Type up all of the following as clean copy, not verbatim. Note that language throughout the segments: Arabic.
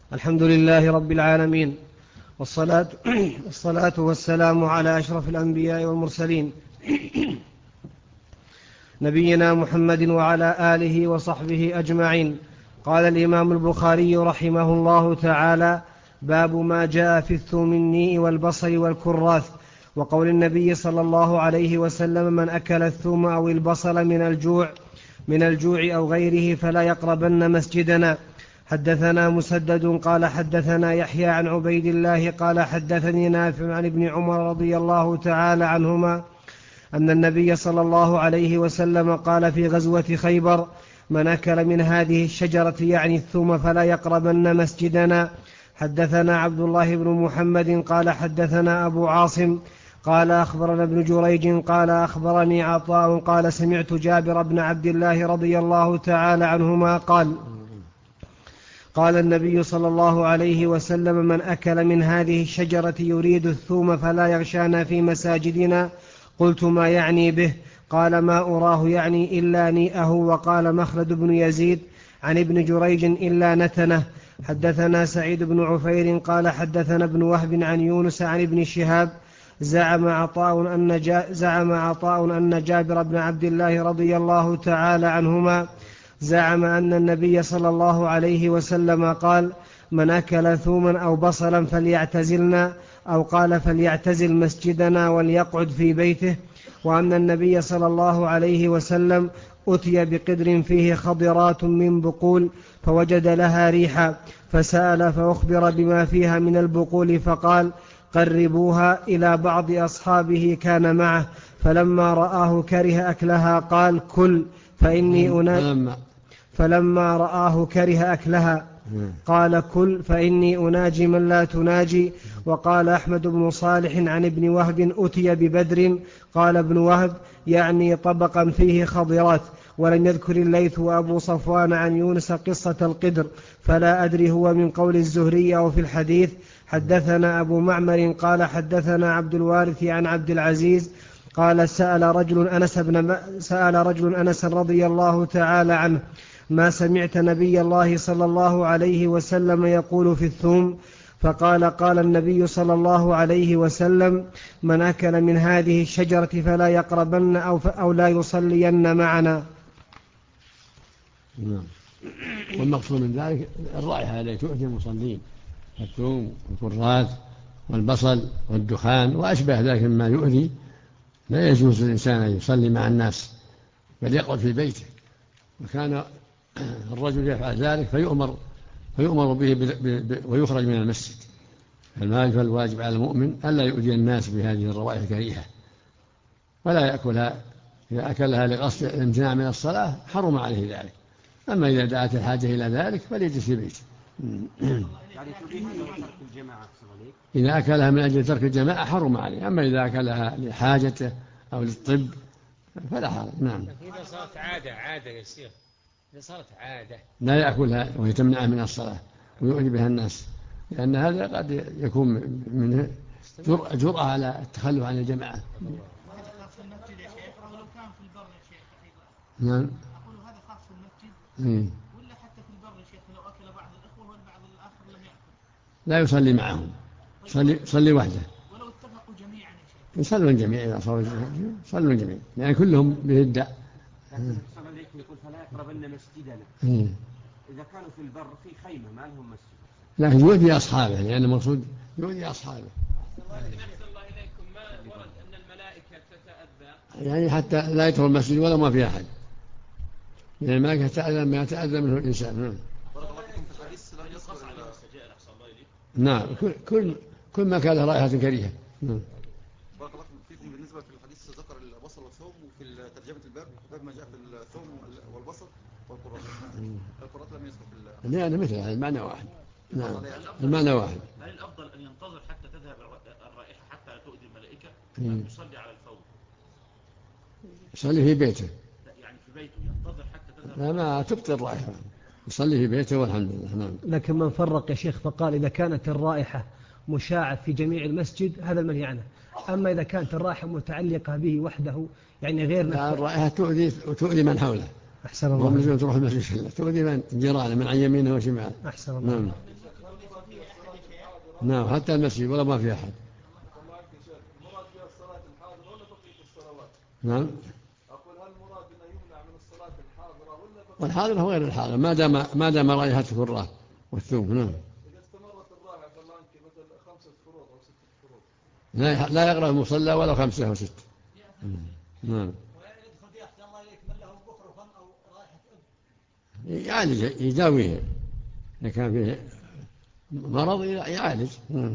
الحمد لله رب العالمين، والصلاة والسلام على أشرف الأنبياء والمرسلين نبينا محمد وعلى آله وصحبه أجمعين. قال الإمام البخاري رحمه الله تعالى: باب ما جاء في الثوم النيء والبصل والكراث، وقول النبي صلى الله عليه وسلم: من أكل الثوم أو البصل من الجوع أو غيره فلا يقربن مسجدنا. حدثنا مسدد قال حدثنا يحيى عن عبيد الله قال حدثني نافع عن ابن عمر رضي الله تعالى عنهما أن النبي صلى الله عليه وسلم قال في غزوة خيبر: من أكل من هذه الشجرة يعني الثوم فلا يقربن مسجدنا. حدثنا عبد الله بن محمد قال حدثنا أبو عاصم قال أخبرنا ابن جريج قال أخبرني عطاء قال سمعت جابر بن عبد الله رضي الله تعالى عنهما قال النبي صلى الله عليه وسلم: من أكل من هذه الشجرة يريد الثوم فلا يغشانا في مساجدنا. قلت: ما يعني به؟ قال: ما أراه يعني إلا نيئه. وقال مخلد بن يزيد عن ابن جريج: إلا نتنه. حدثنا سعيد بن عفير قال حدثنا ابن وهب عن يونس عن ابن شهاب زعم عطاء أن جابر بن عبد الله رضي الله تعالى عنهما زعم أن النبي صلى الله عليه وسلم قال: من أكل ثوما أو بصلا فليعتزلنا، أو قال: فليعتزل مسجدنا وليقعد في بيته. وأن النبي صلى الله عليه وسلم أتي بقدر فيه خضرات من بقول فوجد لها ريحا، فسأل فأخبر بما فيها من البقول فقال: قربوها إلى بعض أصحابه كان معه، فلما رآه كره أكلها قال: كل فلما رآه كره أكلها قال: كل فإني أناجي من لا تناجي. وقال أحمد بن صالح عن ابن وهب: أتي ببدر. قال ابن وهب: يعني طبقا فيه خضرات. ولم يذكر الليث وأبو صفوان عن يونس قصة القدر، فلا أدري هو من قول الزهري أو في الحديث. حدثنا أبو معمر قال حدثنا عبد الوارث عن عبد العزيز قال: سأل رجل أنس رضي الله تعالى عنه: ما سمعت نبي الله صلى الله عليه وسلم يقول في الثوم؟ فقال: قال النبي صلى الله عليه وسلم: من أكل من هذه الشجرة فلا يقربن أو لا يصلين معنا. والمقصود من ذلك الرائحة التي تؤذي المصلين: الثوم والكراث والبصل والدخان وأشبه ذلك مما يؤذي. لا يجوز للإنسان أن يصلي مع الناس، بل يقعد في بيته. وكان الرجل يفعل ذلك فيؤمر به ويخرج من المسجد. فالواجب على المؤمن ألا يؤذي الناس بهذه الروائح الكريهة، ولا يأكلها. إذا أكلها لقصد الامتناع من الصلاة حرم عليه ذلك. أما إذا دعت الحاجة إلى ذلك فليجلس في بيته. إذا أكلها من أجل ترك الجماعة حرم عليه. أما إذا أكلها لحاجته أو للطب فلا حرج. نعم. إذا صارت عادة يا شيخ، إذا صارت عادة لا يأكلها ويتمنعها من الصلاة ويؤذي بها الناس، لأن هذا قد يكون منه جرأة على التخلف عن الجماعة. وهذا خاص في المسجد يا شيخ، ولو كان في البر يا شيخ أيضا. نعم. أقول هذا خاص في المسجد ولا حتى في البر يا شيخ، لو أكل بعض الإخوة والبعض الآخر لم يأكل لا يصلي معهم، صلي وحده. ولو اتفقوا جميعا يا شيخ يصلون جميعا. إذا صلوا جميعا يعني كلهم بهدأ. يقول فلا يقربن مسجدنا. إذا كانوا في البر في خيمة ما لهم مسجد، لكن يؤذي أصحابه، لأن المقصود يؤذي أصحابه. أحسن الله إليكم. ما ورد أن الملائكة تتأذى يعني حتى لا يدخل المسجد ولا ما في أحد، لأن الملائكة تتأذى ما يتأذى منه الإنسان. نعم. كل ما كان له رائحة كريهة. بارك الله فيكم. بالنسبة في الحديث ذكر البصل والثوم، وفي ترجمة الباب ما جاء في الثوم والبصل والكراث. الكراث لم يذكر في لأن مثل هذا المعنى واحد. نعم، المعنى واحد. هل الأفضل أن ينتظر حتى تذهب الرائحة حتى لا تؤذي الملائكة، أم يصلي على الفور؟ يصلي في بيته. يعني في بيته ينتظر حتى تذهب؟ لا، ما تبطل الرائحة، يصلي في بيته والحمد لله. نعم. لكن من فرق يا شيخ فقال: إذا كانت الرائحة مشاعة في جميع المسجد هذا المنهي عنه. أما إذا كانت الرائحة متعلقة به وحده يعني غير لا، الرائحة تؤذي من حوله. أحسن الله. ومن تروح المسجد تؤذي من جيرانه من عن يمينه وشماله. أحسن الله. نعم. فيه أحد يا شيخ؟ نعم حتى المسجد ولا ما في أحد. المراد بها الصلاة الحاضرة ولا بقية الصلوات؟ نعم. أقول هل المراد أنه يمنع من الصلاة الحاضرة ولا بقية؟ والحاضرة غير الحاضرة ما دام رائحته الراء والثوم. نعم. إذا استمرت الرائحة فالله عنك مثل 5 فروض أو 6 فروض. لا يقرأ المصلى ولا 5 أو 6. نعم. ويدخل فيه أحسن الله إليك من له بخر وفم أو رائحة يعالج يداويه إذا كان فيه مرض يعالج.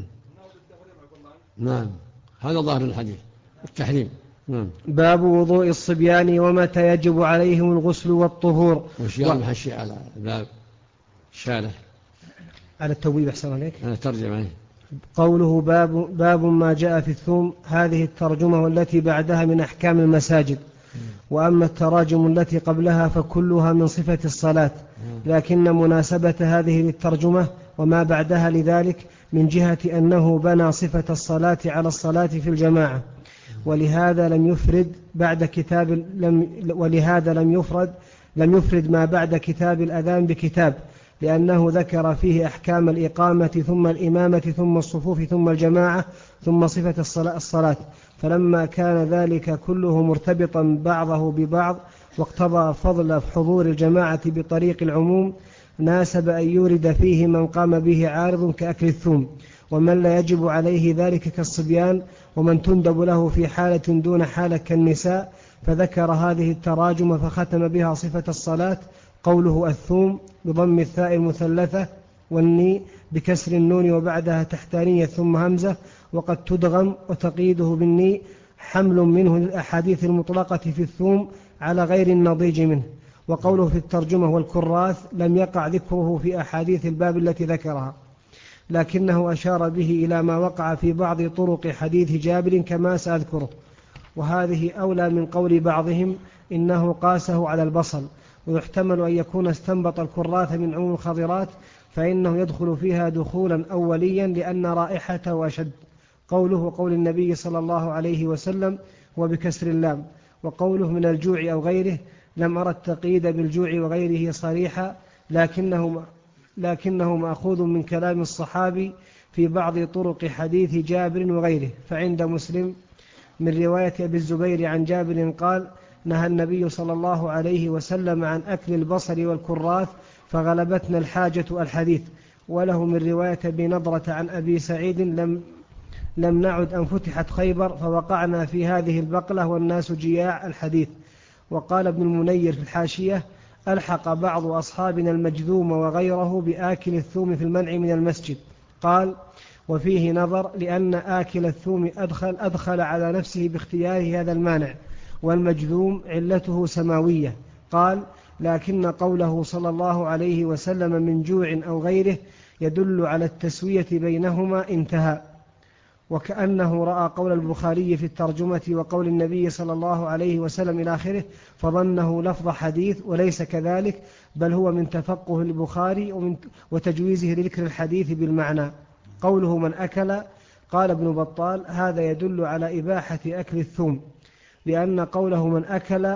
نعم هذا ظاهر الحديث التحريم. نعم. باب وضوء الصبيان ومتى يجب عليهم الغسل والطهور. وشيء محشي على باب شارح على التوبيب أحسن عليك. أنا ترجم عليه. قوله باب ما جاء في الثوم، هذه الترجمة والتي بعدها من أحكام المساجد، وأما التراجم التي قبلها فكلها من صفة الصلاة، لكن مناسبة هذه للترجمة وما بعدها لذلك من جهة أنه بنى صفة الصلاة على الصلاة في الجماعة، ولهذا لم يفرد ما بعد كتاب الأذان بكتاب، لأنه ذكر فيه أحكام الإقامة ثم الإمامة ثم الصفوف ثم الجماعة ثم صفة الصلاة، فلما كان ذلك كله مرتبطا بعضه ببعض واقتضى فضل حضور الجماعة بطريق العموم، ناسب أن يورد فيه من قام به عارض كأكل الثوم، ومن لا يجب عليه ذلك كالصبيان، ومن تندب له في حالة دون حالة كالنساء، فذكر هذه التراجم فختم بها صفة الصلاة. قوله الثوم بضم الثاء المثلثة والني بكسر النون وبعدها تحتانية ثم همزة، وقد تدغم وتقيده بالني، حمل منه للأحاديث المطلقة في الثوم على غير النضيج منه. وقوله في الترجمة والكراث لم يقع ذكره في أحاديث الباب التي ذكرها، لكنه أشار به إلى ما وقع في بعض طرق حديث جابر كما سأذكره، وهذه أولى من قول بعضهم إنه قاسه على البصل، ويحتمل أن يكون استنبط الكراث من عموم الخضرات، فإنه يدخل فيها دخولا أوليا لأن رائحته أشد. قوله قول النبي صلى الله عليه وسلم وبكسر اللام. وقوله من الجوع أو غيره لم أرى التقييد بالجوع وغيره صريحا، لكنه مأخوذ من كلام الصحابي في بعض طرق حديث جابر وغيره. فعند مسلم من رواية أبي الزبير عن جابر قال نهى النبي صلى الله عليه وسلم عن أكل البصل والكراث فغلبتنا الحاجة الحديث. وله من رواية بنضرة عن أبي سعيد لم نعد أن فتحت خيبر فوقعنا في هذه البقلة والناس جياع الحديث. وقال ابن المنير في الحاشية ألحق بعض أصحابنا المجذوم وغيره بآكل الثوم في المنع من المسجد. قال وفيه نظر لأن آكل الثوم أدخل على نفسه باختياره هذا المانع، والمجذوم علته سماوية. قال لكن قوله صلى الله عليه وسلم من جوع أو غيره يدل على التسوية بينهما انتهى. وكأنه رأى قول البخاري في الترجمة وقول النبي صلى الله عليه وسلم إلى آخره فظنه لفظ حديث، وليس كذلك، بل هو من تفقه البخاري وتجويزه لذكر الحديث بالمعنى. قوله من أكل، قال ابن بطال هذا يدل على إباحة أكل الثوم، لأن قوله من أكل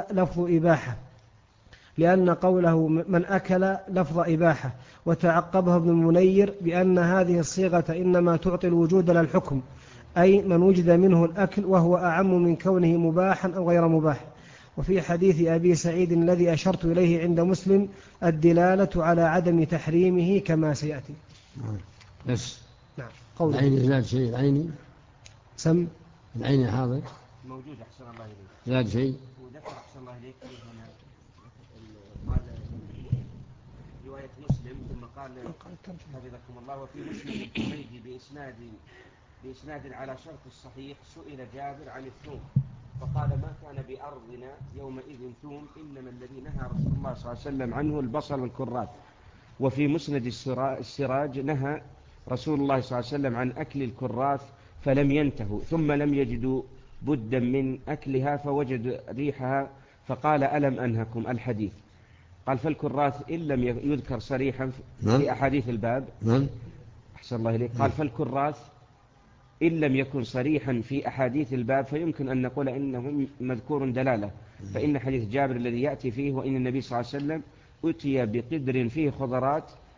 لفظ إباحة. وتعقبه ابن المنير بأن هذه الصيغة إنما تعطي الوجود للحكم، أي من وجد منه الأكل، وهو أعم من كونه مباحا أو غير مباح. وفي حديث أبي سعيد الذي أشرت إليه عند مسلم الدلالة على عدم تحريمه كما سيأتي. بس نعم. قوله العين زاد شيء، العيني سم العين حاضر موجود أحسن الله إليك. زاد شيء وذكر أحسن الله إليك هنا قال رواية مسلم ثم قال حفظكم الله وفي مسلم الحميدي بإسناد على شرط الصحيح سئل جابر عن الثوم فقال ما كان بأرضنا يومئذ ثوم إنما الذي نهى رسول الله صلى الله عليه وسلم عنه البصل والكراث. وفي مسند السراج نهى رسول الله صلى الله عليه وسلم عن أكل الكراث فلم ينتهوا ثم لم يجدوا بدا من أكلها فوجد ريحها فقال ألم أنهكم الحديث. قال فالكراث إن لم يذكر صريحا في أحاديث الباب أحسن الله إليك. قال فالكراث إن لم يكن صريحا في أحاديث الباب فيمكن أن نقول إنه مذكور دلالة، فإن حديث جابر الذي يأتي فيه وإن النبي صلى الله عليه وسلم أتي بقدر فيه خضرات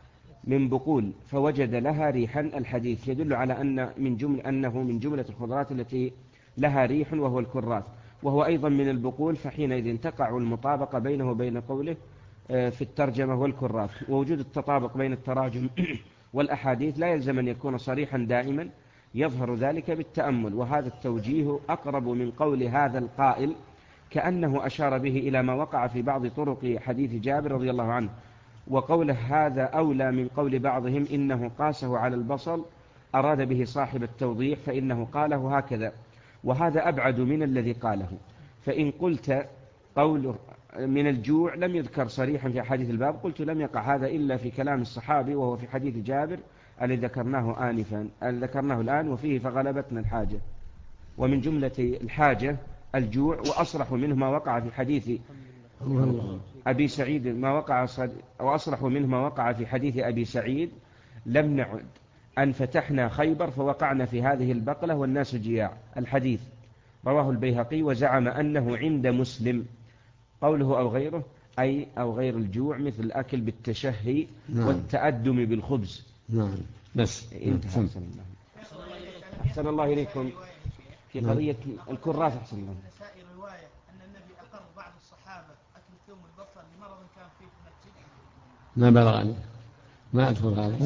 من بقول فوجد لها ريحا. الحديث يدل على أنه من جملة الخضرات التي لها ريح وهو الكراث، وهو أيضا من البقول، فحينئذ تقع المطابقة بينه وبين قوله في الترجمة والكراث. ووجود التطابق بين التراجم والأحاديث لا يلزم أن يكون صريحا دائما، يظهر ذلك بالتأمل، وهذا التوجيه أقرب من قول هذا القائل كأنه أشار به إلى ما وقع في بعض طرق حديث جابر رضي الله عنه، وقوله هذا أولى من قول بعضهم إنه قاسه على البصل، أراد به صاحب التوضيح فإنه قاله هكذا، وهذا أبعد من الذي قاله. فإن قلت قوله من الجوع لم يذكر صريحا في حديث الباب، قلت لم يقع هذا إلا في كلام الصحابي، وهو في حديث جابر الذي ذكرناه الآن، وفيه فغلبتنا الحاجة. ومن جملة الحاجة الجوع، وأصرح منه ما وقع في حديث أبي سعيد وأصرح منه ما وقع في حديث أبي سعيد: لم نعد أن فتحنا خيبر فوقعنا في هذه البقلة والناس جياع. الحديث رواه البيهقي وزعم أنه عند مسلم. قوله أو غيره أي أو غير الجوع، مثل الأكل بالتشهي والتأدم بالخبز. نعم بس انتهى. أحسن الله إليكم. في قضية الكراث أحسن الله. نسائي رواية أن النبي أقر بعض الصحابة أكل الثوم والبصل لمرض كان فيه في المسجد. ما بلغني، ما أذكر هذا.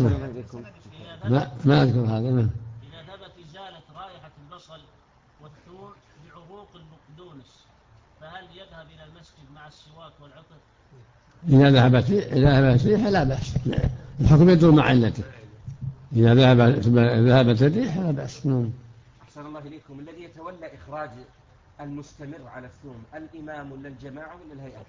ما أذكر هذا. إذا ثبت إزالة رائحة البصل والثوم بعروق البقدونس، فهل يذهب إلى المسجد مع السواك والعطر؟ إذا ذهبت ريحة لا بأس، الحكم يدور مع علته. إذا ذهبت الريحة لا بأس. أحسن الله إليكم. الذي يتولى إخراج المستمر على الثوم الإمام ولا الجماعة ولا الهيئة؟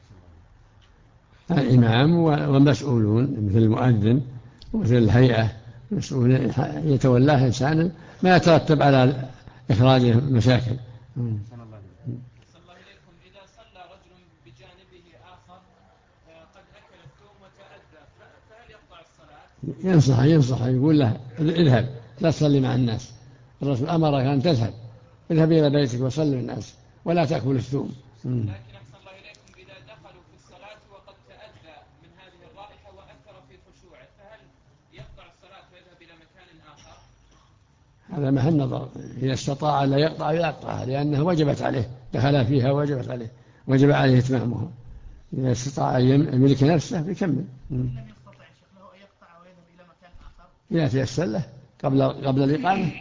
الإمام والمسؤولون مثل المؤذن ومثل الهيئة مسؤولين يتولاه إنسان ما يترتب على إخراجه مشاكل. أحسن الله إليكم. إذا صلى رجل بجانبه آخر قد أكل الثوم وتأذى، فهل يقطع الصلاة؟ ينصح يقول له اذهب لا تصلي مع الناس، الرسول أمرك أن تذهب، اذهب إلى بيتك وصلي الناس ولا تأكل الثوم. لكن أحسن الله إليكم إذا دخلوا في الصلاة وقد تأذى من هذه الرائحة وأثر في خشوعه، فهل يقطع الصلاة ويذهب إلى مكان آخر؟ هذا محل نظر، إذا استطاع لا يقطع يقطعها لأنها وجبت عليه، دخل فيها وجبت عليه، وجب عليه إتمامها. إذا استطاع أن يملك نفسه بيكمل. لم يستطع شيخ له أن يقطع ويذهب إلى مكان آخر؟ يأتي السلة قبل الإقامة.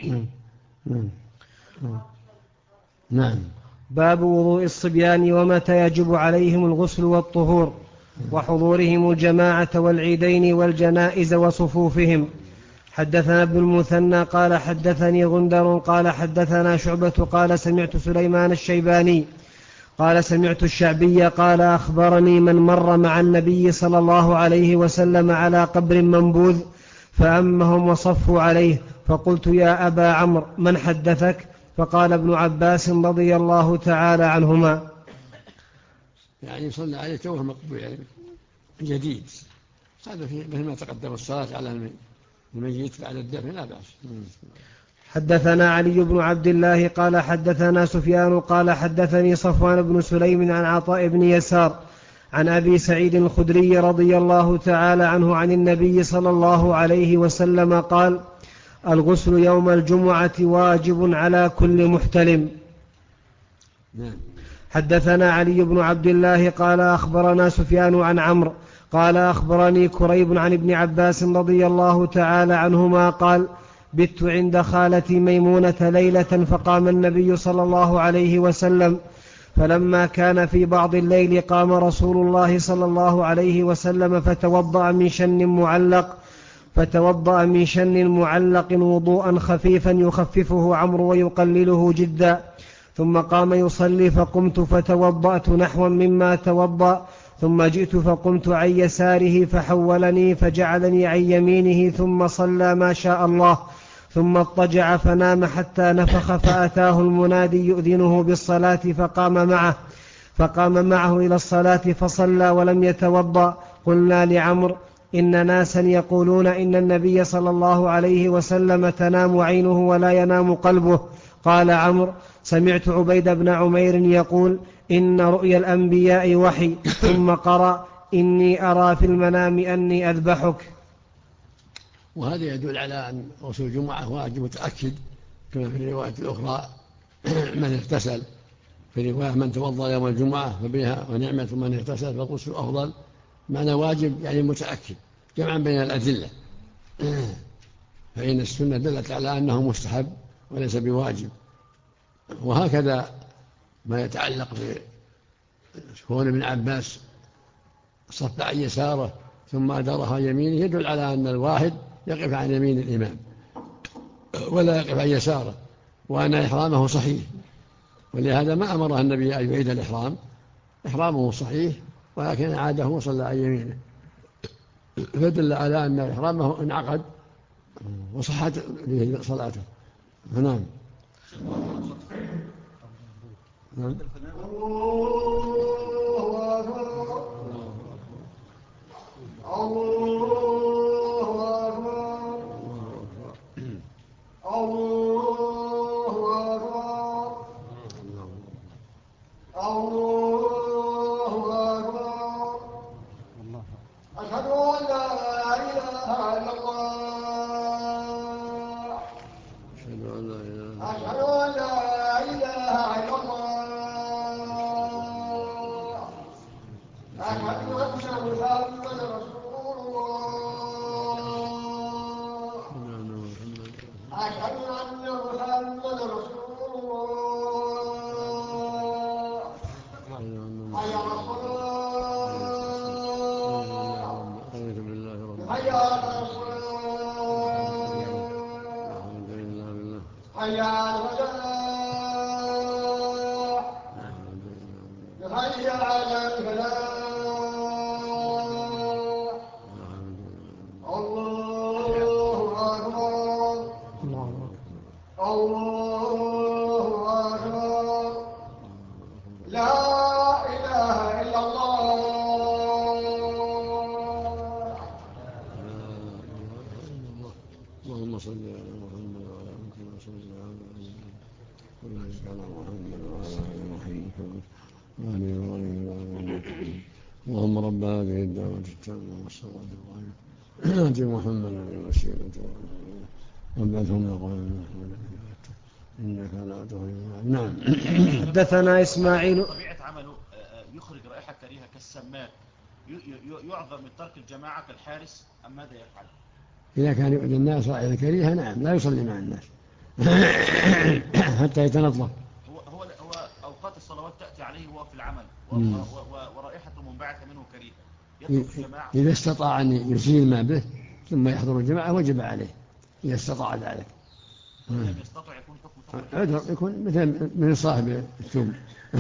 نعم. باب وضوء الصبيان ومتى يجب عليهم الغسل والطهور، وحضورهم الجماعة والعيدين والجنائز وصفوفهم. حدثنا ابن المثنى قال حدثني غندر قال حدثنا شعبة قال سمعت سليمان الشيباني قال سمعت الشعبي قال أخبرني من مر مع النبي صلى الله عليه وسلم على قبر منبوذ فأمهم وصفوا عليه، فقلت يا أبا عمرو من حدثك؟ فقال ابن عباس رضي الله تعالى عنهما. يعني صلى عليه توه مقبول يعني جديد، هذا مثل ما تقدم الصلاة على الميت بعد الدفن لا بأس. حدثنا علي بن عبد الله قال حدثنا سفيان قال حدثني صفوان بن سليم عن عطاء بن يسار عن أبي سعيد الخدري رضي الله تعالى عنه عن النبي صلى الله عليه وسلم قال الغسل يوم الجمعة واجب على كل محتلم. حدثنا علي بن عبد الله قال أخبرنا سفيان عن عمرو قال أخبرني كريب عن ابن عباس رضي الله تعالى عنهما قال بت عند خالتي ميمونة ليلة فقام النبي صلى الله عليه وسلم، فلما كان في بعض الليل قام رسول الله صلى الله عليه وسلم فتوضأ من شن معلق وضوءا خفيفا يخففه عمرو ويقلله جدا، ثم قام يصلي فقمت فتوضأت نحوا مما توضأ، ثم جئت فقمت عن يساره فحولني فجعلني عن يمينه، ثم صلى ما شاء الله، ثم اضطجع فنام حتى نفخ فأتاه المنادي يؤذنه بالصلاة فقام معه إلى الصلاة فصلى ولم يتوضأ. قلنا لعمرو إن ناسا يقولون إن النبي صلى الله عليه وسلم تنام عينه ولا ينام قلبه. قال عمرو سمعت عبيد بن عمير يقول إن رؤيا الأنبياء وحي، ثم قرأ إني أرى في المنام أني أذبحك. وهذا يدل على أن غسل الجمعة واجب متأكد، كما في الرواية الأخرى من اغتسل، في رواية من توضأ يوم الجمعة فبها ونعمة، من اغتسل فالغسل أفضل. معنى واجب يعني متأكد، جمعا بين الأدلة. فإن السنة دلت على أنه مستحب وليس بواجب. وهكذا ما يتعلق بكون ابن عباس صف عن يساره ثم أدارها يمينه يدل على أن الواحد يقف عن يمين الإمام ولا يقف عن يساره، وأن إحرامه صحيح، ولهذا ما أمره النبي أن يعيد الإحرام، إحرامه صحيح ولكن عاده وصلى عن يمينه، فدل على أن إحرامه انعقد وصحت به صلاته. نعم. نعم. اللهم رب هذه الدعوة التامة والصلاة القائمة آت محمدا الوسيلة وابعثه مقاما محمودا إنك لا تخلف. نعم. حدثنا إسماعيل. طبيعة عمله يخرج رائحة كريهة كالسماك، يعذر من ترك الجماعة كالحارس أم ماذا يفعل؟ إذا كان يؤذي الناس رائحة كريهة نعم لا يصلي مع الناس حتى يتنظف. هو أوقات الصلوات تأتي عليه وهو في العمل ورائحته منبعثة منه كريهة، يترك الجماعة. إذا استطاع أن يزيل ما به ثم يحضر الجماعة وجب عليه إذا استطاع ذلك. لم يستطع يكون حكم عذر يكون مثل من صاحب الثوم.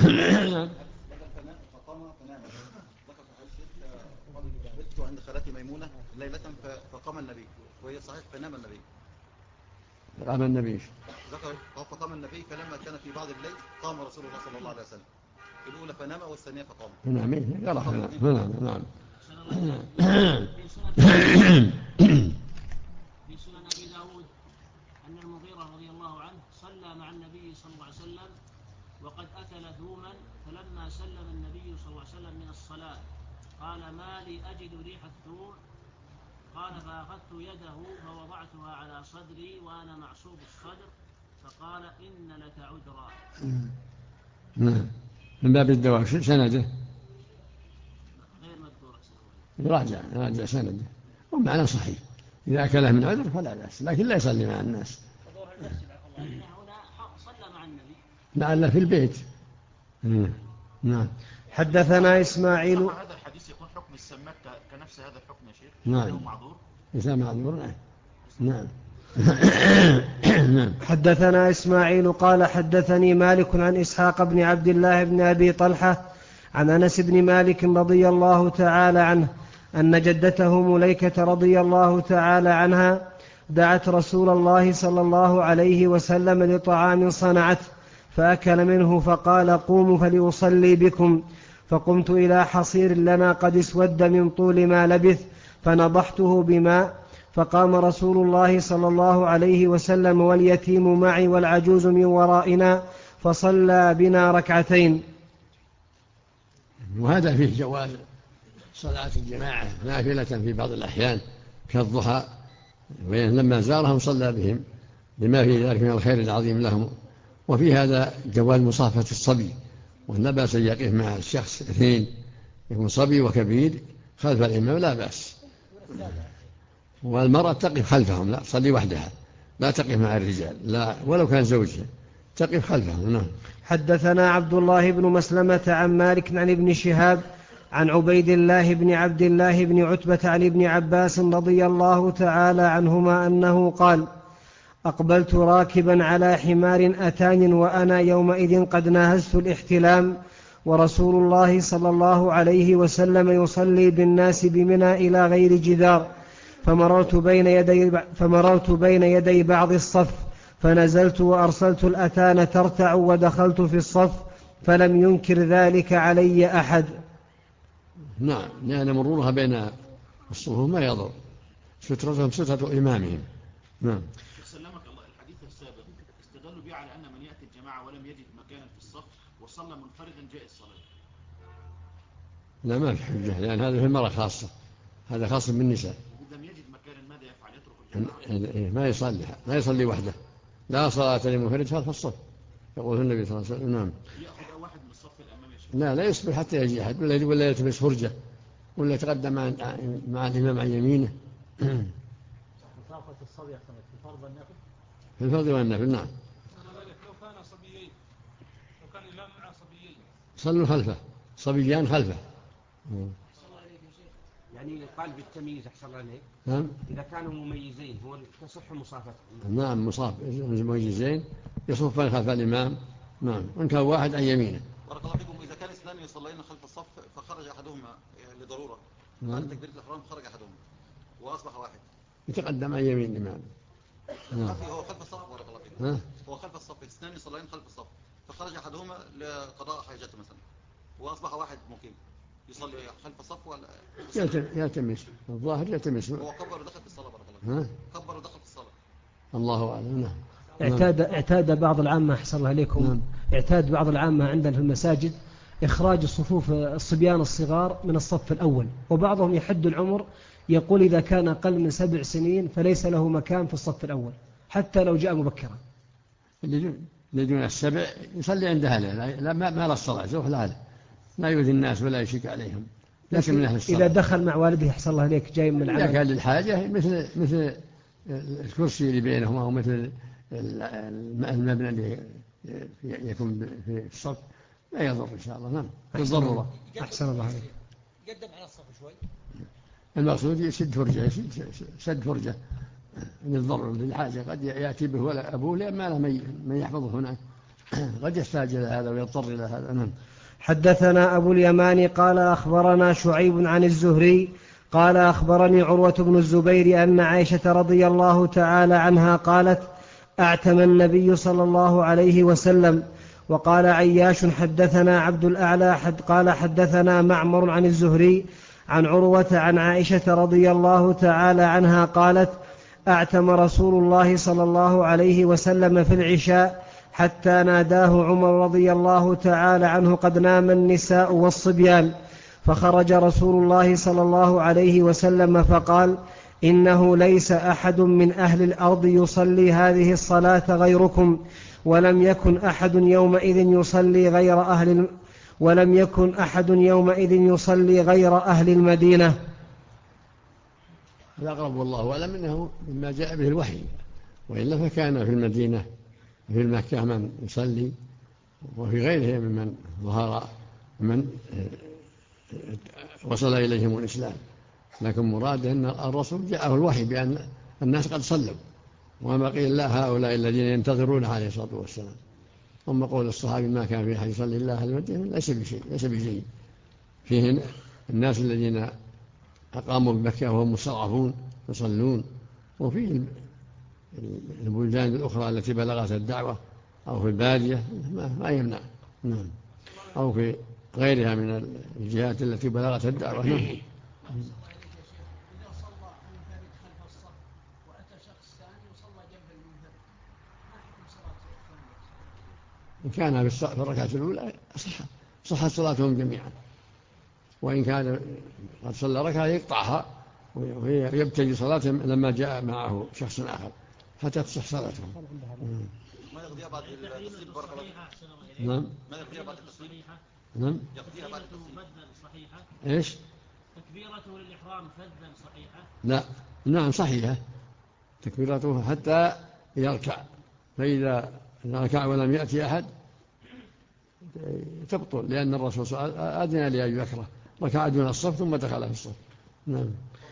بت عند خالتي ميمونة ليلة فقام النبي، وهي صحيح فنام النبي. قام النبي ذكر فقام النبي، فلما كان في بعض الليل قام رسول الله صلى الله عليه وسلم، الأولى فنام والثانية فقام. نعم نعم. في سنن أبي داود أن المغيرة رضي الله عنه صلى مع النبي صلى الله عليه وسلم وقد أكل ثوما، فلما سلم النبي صلى الله عليه وسلم من الصلاة قال ما لي أجد ريح الثوم، قال فأخذت يده فوضعتها على صدري وأنا معصوب الصدر، فقال إن لك عذرا. نعم. من باب الدواء سنده غير مذكور، راجع سنده ومعنى صحيح، إذا أكله من عذر فلا بأس، لكن لا يصلي مع الناس. هنا صلى مع النبي لعل في البيت. نعم. حدثنا إسماعيل. هذا الحديث يكون حكم السماك كنفس هذا الحكم يا شيخ؟ نعم. معذور؟ إذا معذور نعم. حدثنا إسماعيل قال حدثني مالك عن إسحاق بن عبد الله بن أبي طلحة عن أنس بن مالك رضي الله تعالى عنه أن جدته مليكة رضي الله تعالى عنها دعت رسول الله صلى الله عليه وسلم لطعام صنعته فأكل منه فقال قوموا فليصلي بكم، فقمت إلى حصير لنا قد اسود من طول ما لبث فنضحته بماء، فقام رسول الله صلى الله عليه وسلم واليتيم معي والعجوز من ورائنا فصلى بنا ركعتين. وهذا فيه جواز صلاة الجماعة نافلة في بعض الأحيان كالضحى لما زارهم صلى بهم لما في ذلك من الخير العظيم لهم. وفي هذا جواز مصافحة الصبي، ولا بأس أن يقف مع الشخص اثنين، يكون صبي وكبير خلف الإمام لا بأس. والمرأة تقف خلفهم، لا تصلي وحدها، لا تقف مع الرجال، لا ولو كان زوجها تقف خلفهم. نعم. حدثنا عبد الله بن مسلمة عن مالك عن ابن شهاب عن عبيد الله بن عبد الله بن عتبة عن ابن عباس رضي الله تعالى عنهما أنه قال: أقبلت راكبا على حمار أتان وأنا يومئذ قد ناهزت الاحتلام، ورسول الله صلى الله عليه وسلم يصلي بالناس بمنى إلى غير جدار، فمررت بين يدي بعض الصف، فنزلت وأرسلت الأتان ترتع ودخلت في الصف، فلم ينكر ذلك علي أحد. نعم، لأن مرورها بين الصفوف ما يضر، سترتهم سترة إمامهم. نعم. سلمك الله. الحديث السابق استدلوا به على أن من يأتي الجماعة ولم يجد مكانا في الصف وصلى منفردا جاء الصلاة. لا، ما في حجة، لأن هذا في المرأة خاصة، هذا خاص بالنساء. لم يجد مكانا ماذا يفعل؟ يترك الجماعة؟ ما يصلي وحده، لا صلاة لمنفرد خلف الصف، يقول النبي صلى الله عليه وسلم. نعم. يأخذ واحد من الصف الأمامي. لا يصبر حتى يجي أحد، ولا يلتمس فرجة، ولا يتقدم مع الإمام عن يمينه. مصافة الصبي في الفرض والنفل. في الفرض والنفل. نعم. لو كان صبيين، لو كان الإمام مع صبيين صلوا خلفه، صبيان خلفه. يعني قال بالتمييز أحسن عليك. نعم. إذا كانوا مميزين هو تصح مصافة. نعم، مميزين يصفان خلف الإمام. نعم، وإن كان واحد عن يمينه. بارك الله فيكم. إذا كان اثنان يصلين خلف الصف فخرج أحدهما لضرورة بعد تكبيرة الإحرام، خرج أحدهما وأصبح واحد، يتقدم عن يمين الإمام. هو خلف الصف. بارك الله فيكم. هو خلف الصف، اثنان يصلين خلف الصف، فخرج أحدهما لقضاء حاجته مثلا وأصبح واحد مقيم يصلي خلف الصف ولا يلتمس الظاهر يلتمس. هو كبر ودخل في الصلاة. بارك الله فيكم. كبر ودخل في الصلاة. الله أعلم. اعتاد بعض العامة أحسن الله عليكم. اعتاد بعض العامة عندنا في المساجد إخراج الصفوف الصبيان الصغار من الصف الأول، وبعضهم يحد العمر يقول إذا كان أقل من 7 سنين فليس له مكان في الصف الأول حتى لو جاء مبكرا. اللي دون 7 يصلي عند أهله، لا ما لا الصلاة زوح لهذا، لا يؤذي الناس ولا يشك عليهم. لكن من أهل الصلاة إذا دخل مع والده أحسن الله عليك جاي من العمل، إذا كان للحاجة مثل الكرسي اللي بينهم أو مثل المبنى اللي يكون في الصف لا يضر إن شاء الله. نعم، بالضرورة. أحسن الله عليك. يقدم على الصف شوي. المقصود يسد فرجة للضرر للحاجة، قد يأتي به ولا أبوه لأن ما له من يحفظه هناك، قد يحتاج إلى هذا ويضطر إلى هذا. نعم. حدثنا أبو اليمان قال أخبرنا شعيب عن الزهري قال أخبرني عروة بن الزبير أن عائشة رضي الله تعالى عنها قالت: أعتم النبي صلى الله عليه وسلم. وقال عياش حدثنا عبد الأعلى قال حدثنا معمر عن الزهري عن عروة عن عائشة رضي الله تعالى عنها قالت: أعتم رسول الله صلى الله عليه وسلم في العشاء حتى ناداه عمر رضي الله تعالى عنه: قد نام النساء والصبيان. فخرج رسول الله صلى الله عليه وسلم فقال: إنه ليس أحد من أهل الأرض يصلي هذه الصلاة غيركم، ولم يكن أحد يومئذ يصلي غير أهل المدينة. الأقرب والله أعلم أنه مما جاء به الوحي، وإلا فكان في المدينة في مكة من يصلي، وفي غيره ممن ظهر من وصل إليهم الإسلام. لكن مراد أن الرسول جاءه الوحي بأن الناس قد صلوا، وما قيل لا هؤلاء الذين ينتظرون عليه الصلاة والسلام. ثم قول الصحابي: ما كان في أحد يصلي الله أهل المدينة، ليس بشيء. فيه الناس الذين أقاموا بمكة وهم مستضعفون يصلون، وفي البلدان الأخرى التي بلغت الدعوة أو في البادية ما يمنع. نعم. أو في غيرها من الجهات التي بلغت الدعوة. نعم. إن كان في الركعة الأولى صحت صلاتهم جميعا، وإن كان قد صلى ركعة يقطعها وهي يبتدي صلاته لما جاء معه شخص آخر حتى تصح صلاته. ما يقضيها بعد التسليم بارك الله فيك. نعم. ما يقضيها بعد التسليم. نعم. يقضيها بعد التسليم. صحيحة. إيش؟ تكبيرته للإحرام فذا صحيحة. لا. نعم صحيحة تكبيرته حتى يركع، فإذا ركع ولم يأتي أحد تبطل، لأن الرسول صلى الله عليه وسلم أذن لأبي بكر ركع دون الصف ثم دخل في الصف. نعم.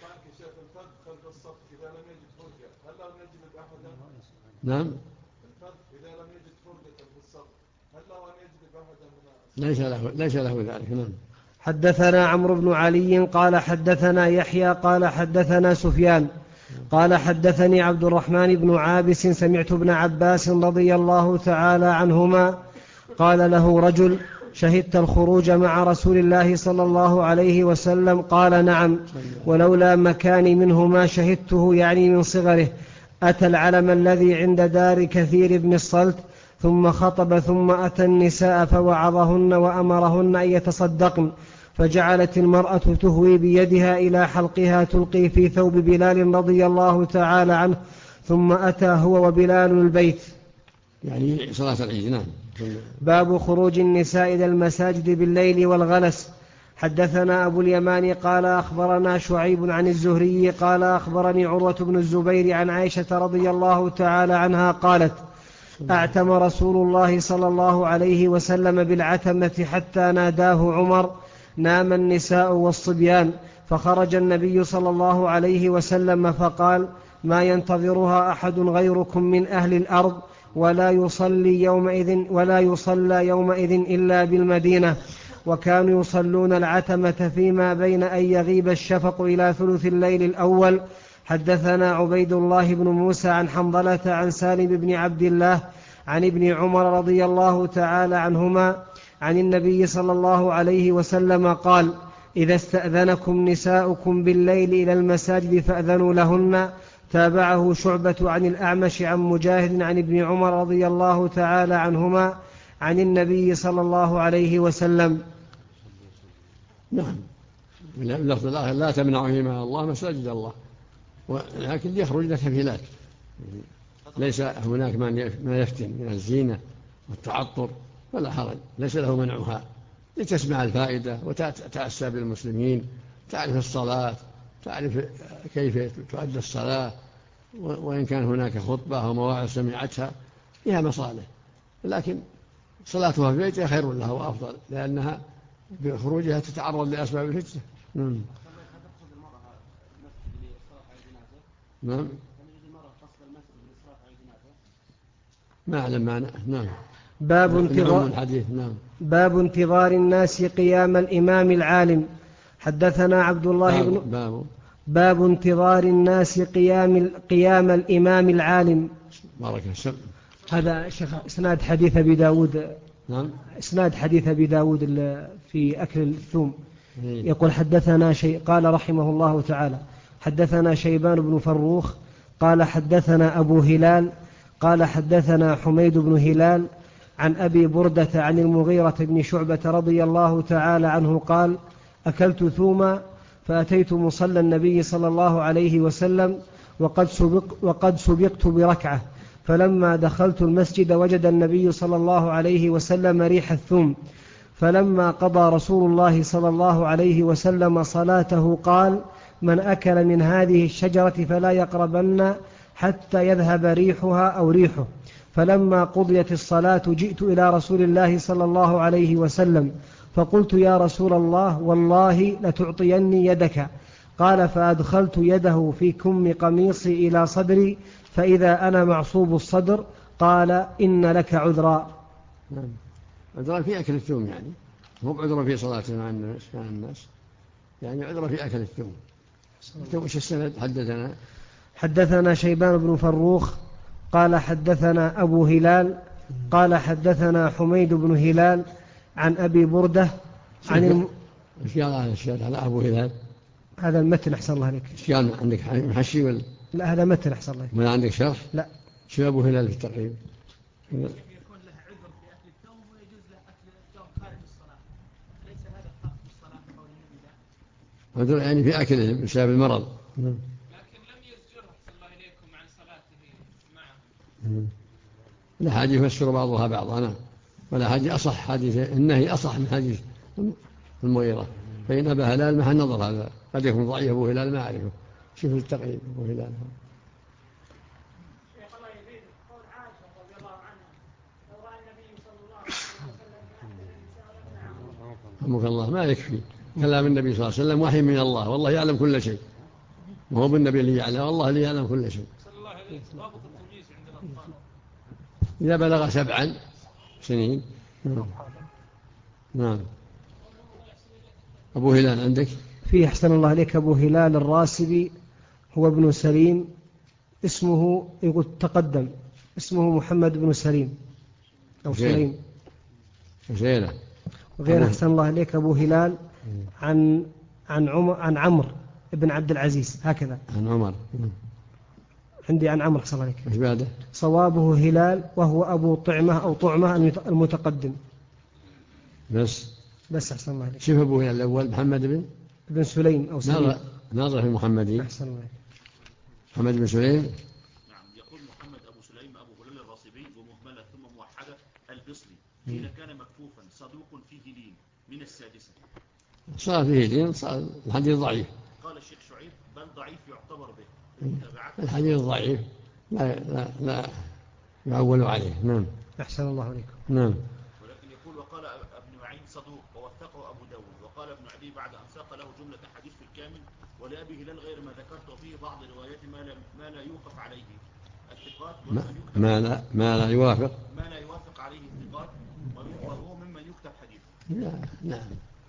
نعم. إذا لم يجد فرجة في الصف هل له أن يجلب أحدا ليس له ذلك. نعم. حدثنا عمرو بن علي قال حدثنا يحيى قال حدثنا سفيان قال حدثني عبد الرحمن بن عابس سمعت ابن عباس رضي الله تعالى عنهما قال له رجل: شهدت الخروج مع رسول الله صلى الله عليه وسلم؟ قال: نعم، ولولا مكاني منه ما شهدته، يعني من صغره. أتى العلم الذي عند دار كثير بن الصلت ثم خطب، ثم أتى النساء فوعظهن وأمرهن أن يتصدقن، فجعلت المرأة تهوي بيدها إلى حلقها تلقي في ثوب بلال رضي الله تعالى عنه، ثم أتى هو وبلال البيت، يعني صلاة العيد. نعم. باب خروج النساء إلى المساجد بالليل والغلس. حدثنا أبو اليمان قال أخبرنا شعيب عن الزهري قال أخبرني عروة بن الزبير عن عائشة رضي الله تعالى عنها قالت: أعتم رسول الله صلى الله عليه وسلم بالعتمة حتى ناداه عمر: نام النساء والصبيان. فخرج النبي صلى الله عليه وسلم فقال: ما ينتظرها أحد غيركم من أهل الأرض، ولا يصلى يومئذ إلا بالمدينة. وكانوا يصلون العتمة فيما بين أن يغيب الشفق إلى ثلث الليل الأول. حدثنا عبيد الله بن موسى عن حنظلة عن سالم بن عبد الله عن ابن عمر رضي الله تعالى عنهما عن النبي صلى الله عليه وسلم قال: إذا استأذنكم نساؤكم بالليل إلى المساجد فأذنوا لهن. تابعه شعبة عن الأعمش عن مجاهد عن ابن عمر رضي الله تعالى عنهما عن النبي صلى الله عليه وسلم. نعم. اللفظ الآخر: لا تمنعوا فيما الله مساجد الله، ولكن يخرج تفهيلات، ليس هناك ما يفتن من الزينة والتعطر فلا حرج، ليس له منعها، لتسمع الفائدة وتأسى بالمسلمين، تعرف الصلاة، تعرف كيف تؤدى الصلاة، وإن كان هناك خطبة أو مواعظ سمعتها فيها مصالح، لكن صلاتها في بيتها خير لها وأفضل، لأنها بخروجها تتعرض لأسباب الفتنة. نعم. ما أعلم معنى. نعم. باب انتظار الناس قيام الإمام العالم. حدثنا عبد الله بن باب انتظار الناس قيام الإمام العالم. بارك الله. هذا إسناد حديث أبي داود. نعم. إسناد حديث أبي داود في أكل الثوم. يقول حدثنا قال رحمه الله تعالى: حدثنا شيبان بن فروخ قال حدثنا أبو هلال قال حدثنا حميد بن هلال عن أبي بردة عن المغيرة بن شعبة رضي الله تعالى عنه قال: أكلت ثوما فأتيت مصلى النبي صلى الله عليه وسلم وقد سبقت بركعة، فلما دخلت المسجد وجد النبي صلى الله عليه وسلم ريح الثوم، فلما قضى رسول الله صلى الله عليه وسلم صلاته قال: من أكل من هذه الشجرة فلا يقربن حتى يذهب ريحها أو ريحه. فلما قضيت الصلاة جئت إلى رسول الله صلى الله عليه وسلم فقلت: يا رسول الله، والله لتعطيني يدك. قال: فأدخلت يده في كم قميصي إلى صدري فإذا أنا معصوب الصدر. قال: إن لك عذرا. عذرا في أكل الثوم، يعني مو بعذرا في صلاة مع الناس، يعني عذرا في أكل الثوم. وش السند؟ حدثنا شيبان بن فروخ قال حدثنا أبو هلال قال حدثنا حميد بن هلال عن أبي بردة عن الشيخ على أبو هلال. هذا المتن أحسن الله عليك. الشيخ عندك محشي ولا؟ لا، هذا متن أحسن الله عليك. ما عندك شرح؟ لا. شو أبو هلال في التقريب؟ يكون له عذر في أكل الثوم ويجوز له أكل الثوم خارج الصلاة، ليس هذا الخاص بالصلاة بقول النبي. عذر يعني في أكله بسبب المرض. لكن لم يزجره صلى الله إليكم عن صلاته معه. الأحاديث يفسر بعضها بعضا، والأحاديث أصح، حديث النهي أصح من حديث المغيرة. فإن أبا هلال محل نظر، هذا قد يكون ضعيف أبو هلال ما أعرفه. شوف التقريب أبو هلال. شيخ الله يزيدك، قول عائشة رضي الله عنها لو رأى النبي صلى الله عليه وسلم رحمك الله، ما يكفي كلام النبي صلى الله عليه وسلم وحي من الله، والله يعلم كل شيء، وهو بالنبي اللي يعلم، الله اللي يعلم كل شيء. صلى الله عليه وسلم ضابط التمييز عند الأطفال إذا بلغ 7 سنين. نعم. أبو هلال عندك؟ فيه أحسن الله عليك أبو هلال الراسبي هو ابن سليم، اسمه يقول تقدم، اسمه محمد بن سليم أو سليم وغيره. أحسن الله عليك أبو هلال عن عمرو بن عبد العزيز، هكذا عن عمر. عندي عن عمرو. أحسن الله عليك. إيش بعده؟ صوابه هلال وهو أبو طعمة أو طعمة المتقدم. بس أحسن الله عليك. شوف أبو هلال الأول محمد بن سليم أو سليم. ناظر في المحمدي. أحسن الله عليك. محمد بن سليم. نعم. يقول محمد أبو سليم أبو هلال الراسبي ومهملة ثم موحدة البصري، قيل كان مكفوفا صدوق فيه لين من السادسة. صار فيه لين، صار الحديث ضعيف. قال الشيخ شعيب بل ضعيف يعتبر به. الحديث ضعيف لا يعول عليه. نعم. أحسن الله عليكم. نعم. ولكن يقول وقال ابن معين صدوق ووثقه أبو داود، وقال ابن عدي بعد أن ساق له جملة حديث في الكامل ولأبي هلال غير ما ذكرت، وفيه بعض روايات ما لا يوقف عليه الثقات ما لا يوافق عليه الثقات، وهو ممن يكتب حديث. نعم.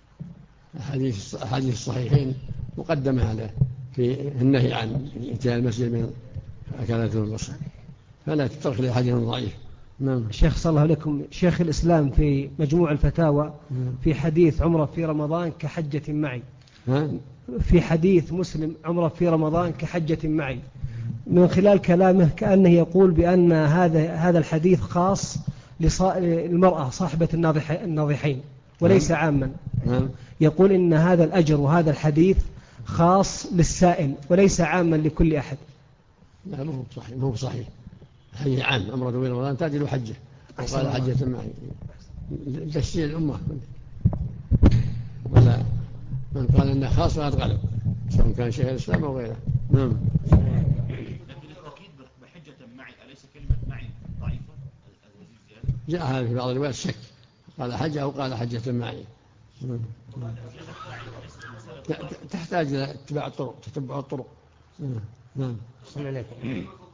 حديث الصحيحين مقدمة على في النهي عن اتيان المسجد من أكلات البصر، فلا تترك لحديث ضعيف. نعم. شيخ صلى الله عليكم، شيخ الإسلام في مجموع الفتاوى في حديث عمره في رمضان كحجة معي. في حديث مسلم عمره في رمضان كحجة معي، من خلال كلامه كأنه يقول بأن هذا الحديث خاص للمرأة صاحبة الناضحين وليس عاما. يقول إن هذا الأجر وهذا الحديث خاص للسائل وليس عاما لكل أحد. لا، مو صحيح. هي عام، عمره في رمضان تعدل حجة، وقال حجة معي تشجيع الأمة. ولا من قال إنه خاص فقد غلب، سواء كان شيخ الإسلام أو غيره. نعم. لكن التأكيد بحجة معي أليس كلمة معي ضعيفة؟ جاء هذا في بعض الروايات شك، قال حجة أو قال حجة معي. تحتاج إلى تتبع الطرق. نعم. صلى الله عليه وسلم.